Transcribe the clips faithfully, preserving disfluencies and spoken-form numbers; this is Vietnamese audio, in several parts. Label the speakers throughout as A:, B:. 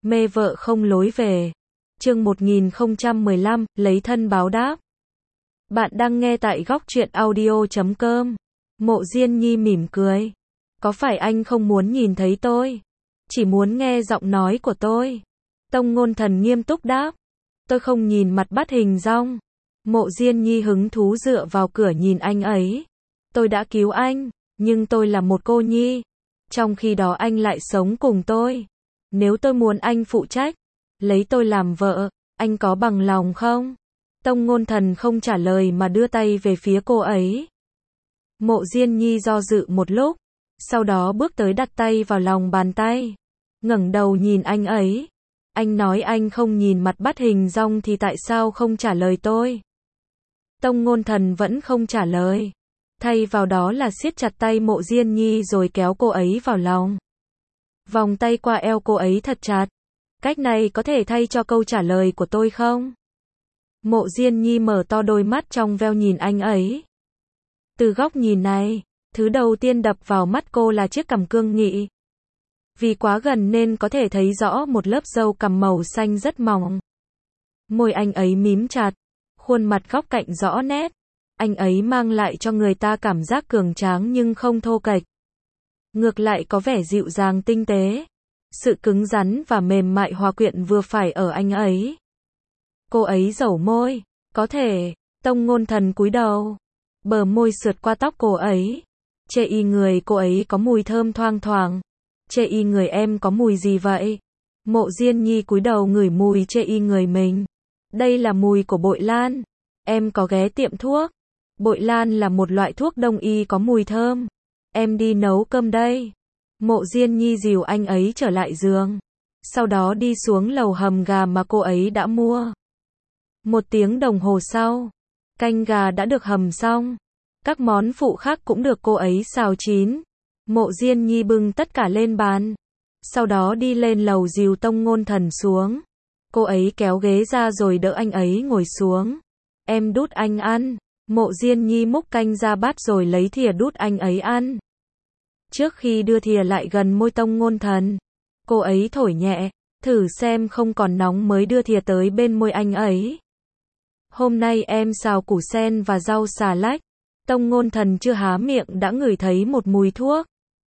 A: Mê vợ không lối về. Chương một nghìn không trăm mười lăm, lấy thân báo đáp. Bạn đang nghe tại góc truyện audio chấm com. Mộ Diên Nhi mỉm cười. Có phải anh không muốn nhìn thấy tôi? Chỉ muốn nghe giọng nói của tôi. Tông Ngôn Thần nghiêm túc đáp. Tôi không nhìn mặt bắt hình dong. Mộ Diên Nhi hứng thú dựa vào cửa nhìn anh ấy. Tôi đã cứu anh, nhưng tôi là một cô nhi. Trong khi đó anh lại sống cùng tôi. Nếu tôi muốn anh phụ trách, lấy tôi làm vợ, anh có bằng lòng không? Tông Ngôn Thần không trả lời mà đưa tay về phía cô ấy. Mộ Diên Nhi do dự một lúc, sau đó bước tới đặt tay vào lòng bàn tay. Ngẩng đầu nhìn anh ấy. Anh nói anh không nhìn mặt bắt hình dong thì tại sao không trả lời tôi? Tông Ngôn Thần vẫn không trả lời. Thay vào đó là siết chặt tay Mộ Diên Nhi rồi kéo cô ấy vào lòng. Vòng tay qua eo cô ấy thật chặt. Cách này có thể thay cho câu trả lời của tôi không? Mộ Diên Nhi mở to đôi mắt trong veo nhìn anh ấy. Từ góc nhìn này, thứ đầu tiên đập vào mắt cô là chiếc cằm cương nghị. Vì quá gần nên có thể thấy rõ một lớp râu cằm màu xanh rất mỏng. Môi anh ấy mím chặt, khuôn mặt góc cạnh rõ nét. Anh ấy mang lại cho người ta cảm giác cường tráng nhưng không thô kệch. Ngược lại có vẻ dịu dàng tinh tế. Sự cứng rắn và mềm mại hòa quyện vừa phải ở anh ấy. Cô ấy dẩu môi. Có thể. Tông Ngôn Thần cúi đầu. Bờ môi sượt qua tóc cô ấy. Chê y người cô ấy có mùi thơm thoang thoảng. Chê y người em có mùi gì vậy? Mộ Diên Nhi cúi đầu ngửi mùi chê y người mình. Đây là mùi của bội lan. Em có ghé tiệm thuốc. Bội lan là một loại thuốc đông y có mùi thơm. Em đi nấu cơm đây. Mộ Diên Nhi dìu anh ấy trở lại giường. Sau đó đi xuống lầu hầm gà mà cô ấy đã mua. Một tiếng đồng hồ sau, canh gà đã được hầm xong. Các món phụ khác cũng được cô ấy xào chín. Mộ Diên Nhi bưng tất cả lên bàn. Sau đó đi lên lầu dìu Tông Ngôn Thần xuống. Cô ấy kéo ghế ra rồi đỡ anh ấy ngồi xuống. Em đút anh ăn. Mộ Diên Nhi múc canh ra bát rồi lấy thìa đút anh ấy ăn. Trước khi đưa thìa lại gần môi Tông Ngôn Thần, cô ấy thổi nhẹ, thử xem không còn nóng mới đưa thìa tới bên môi anh ấy. Hôm nay em xào củ sen và rau xà lách. Tông Ngôn Thần chưa há miệng đã ngửi thấy một mùi thuốc.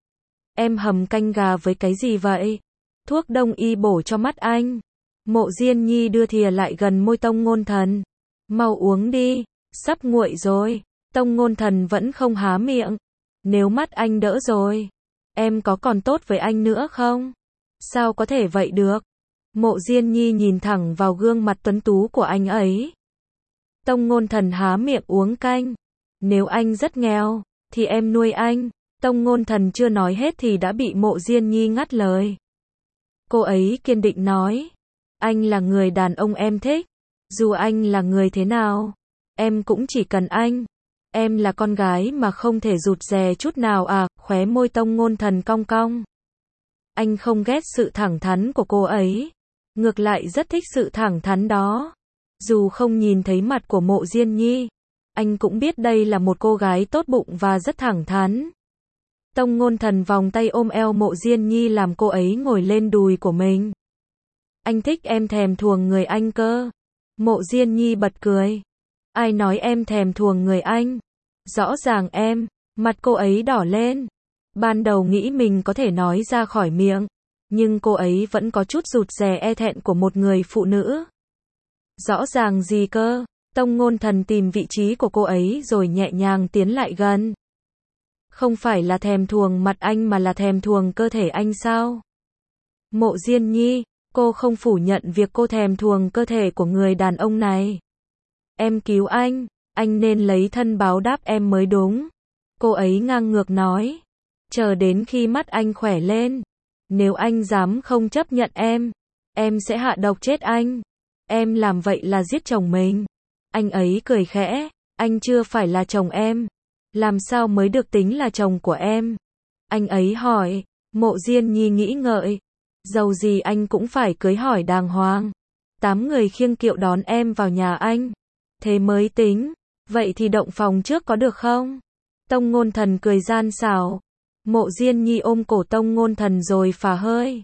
A: Em hầm canh gà với cái gì vậy? Thuốc đông y bổ cho mắt anh. Mộ Diên Nhi đưa thìa lại gần môi Tông Ngôn Thần. Mau uống đi, sắp nguội rồi. Tông Ngôn Thần vẫn không há miệng. Nếu mắt anh đỡ rồi, em có còn tốt với anh nữa không? Sao có thể vậy được? Mộ Diên Nhi nhìn thẳng vào gương mặt tuấn tú của anh ấy. Tông Ngôn Thần há miệng uống canh. Nếu anh rất nghèo, thì em nuôi anh. Tông Ngôn Thần chưa nói hết thì đã bị Mộ Diên Nhi ngắt lời. Cô ấy kiên định nói. Anh là người đàn ông em thích. Dù anh là người thế nào, em cũng chỉ cần anh. Em là con gái mà không thể rụt rè chút nào à, khóe môi Tông Ngôn Thần cong cong. Anh không ghét sự thẳng thắn của cô ấy. Ngược lại rất thích sự thẳng thắn đó. Dù không nhìn thấy mặt của Mộ Diên Nhi, anh cũng biết đây là một cô gái tốt bụng và rất thẳng thắn. Tông Ngôn Thần vòng tay ôm eo Mộ Diên Nhi làm cô ấy ngồi lên đùi của mình. Anh thích em thèm thuồng người anh cơ. Mộ Diên Nhi bật cười. Ai nói em thèm thuồng người anh? Rõ ràng em. Mặt cô ấy đỏ lên. Ban đầu nghĩ mình có thể nói ra khỏi miệng, nhưng cô ấy vẫn có chút rụt rè e thẹn của một người phụ nữ. Rõ ràng gì cơ? Tông Ngôn Thần tìm vị trí của cô ấy rồi nhẹ nhàng tiến lại gần. Không phải là thèm thuồng mặt anh mà là thèm thuồng cơ thể anh sao? Mộ Diên Nhi, cô không phủ nhận việc cô thèm thuồng cơ thể của người đàn ông này. Em cứu anh, anh nên lấy thân báo đáp em mới đúng. Cô ấy ngang ngược nói. Chờ đến khi mắt anh khỏe lên. Nếu anh dám không chấp nhận em, em sẽ hạ độc chết anh. Em làm vậy là giết chồng mình. Anh ấy cười khẽ. Anh chưa phải là chồng em. Làm sao mới được tính là chồng của em? Anh ấy hỏi. Mộ Diên Nhi nghĩ ngợi. Dầu gì anh cũng phải cưới hỏi đàng hoàng. Tám người khiêng kiệu đón em vào nhà anh. Thế mới tính. Vậy thì động phòng trước có được không? Tông Ngôn Thần cười gian xảo. Mộ Diên Nhi ôm cổ Tông Ngôn Thần rồi phả hơi.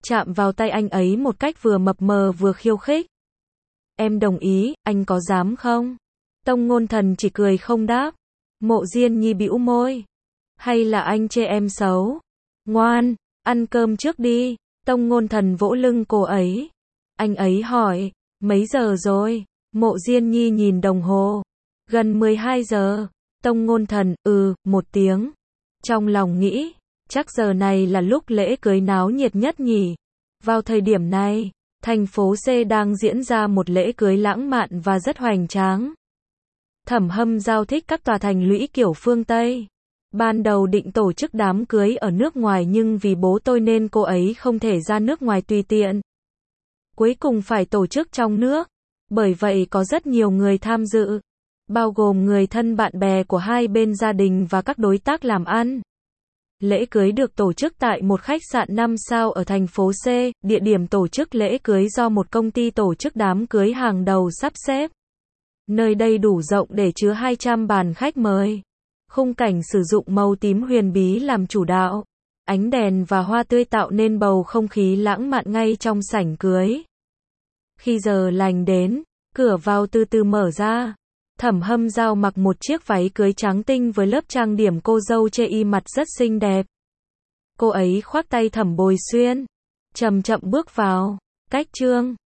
A: chạm vào tay anh ấy một cách vừa mập mờ vừa khiêu khích. Em đồng ý, anh có dám không? Tông Ngôn Thần chỉ cười không đáp. Mộ Diên Nhi bĩu môi. Hay là anh chê em xấu? Ngoan, ăn cơm trước đi. Tông Ngôn Thần vỗ lưng cô ấy. Anh ấy hỏi, mấy giờ rồi? Mộ Diên Nhi nhìn đồng hồ. Gần mười hai giờ. Tông Ngôn Thần, ừ, một tiếng. Trong lòng nghĩ, chắc giờ này là lúc lễ cưới náo nhiệt nhất nhỉ. Vào thời điểm này, thành phố C đang diễn ra một lễ cưới lãng mạn và rất hoành tráng. Thẩm Hâm Giao thích các tòa thành lũy kiểu phương Tây. Ban đầu định tổ chức đám cưới ở nước ngoài nhưng vì bố tôi nên cô ấy không thể ra nước ngoài tùy tiện. Cuối cùng phải tổ chức trong nước. Bởi vậy có rất nhiều người tham dự, bao gồm người thân bạn bè của hai bên gia đình và các đối tác làm ăn. Lễ cưới được tổ chức tại một khách sạn năm sao ở thành phố C, địa điểm tổ chức lễ cưới do một công ty tổ chức đám cưới hàng đầu sắp xếp. Nơi đây đủ rộng để chứa hai trăm bàn khách mời. Khung cảnh sử dụng màu tím huyền bí làm chủ đạo. Ánh đèn và hoa tươi tạo nên bầu không khí lãng mạn ngay trong sảnh cưới. Khi giờ lành đến, cửa vào từ từ mở ra. Thẩm Hâm Giao mặc một chiếc váy cưới trắng tinh với lớp trang điểm cô dâu chê y mặt rất xinh đẹp. Cô ấy khoác tay Thẩm Bồi Xuyên, chậm chậm bước vào. Cách Trương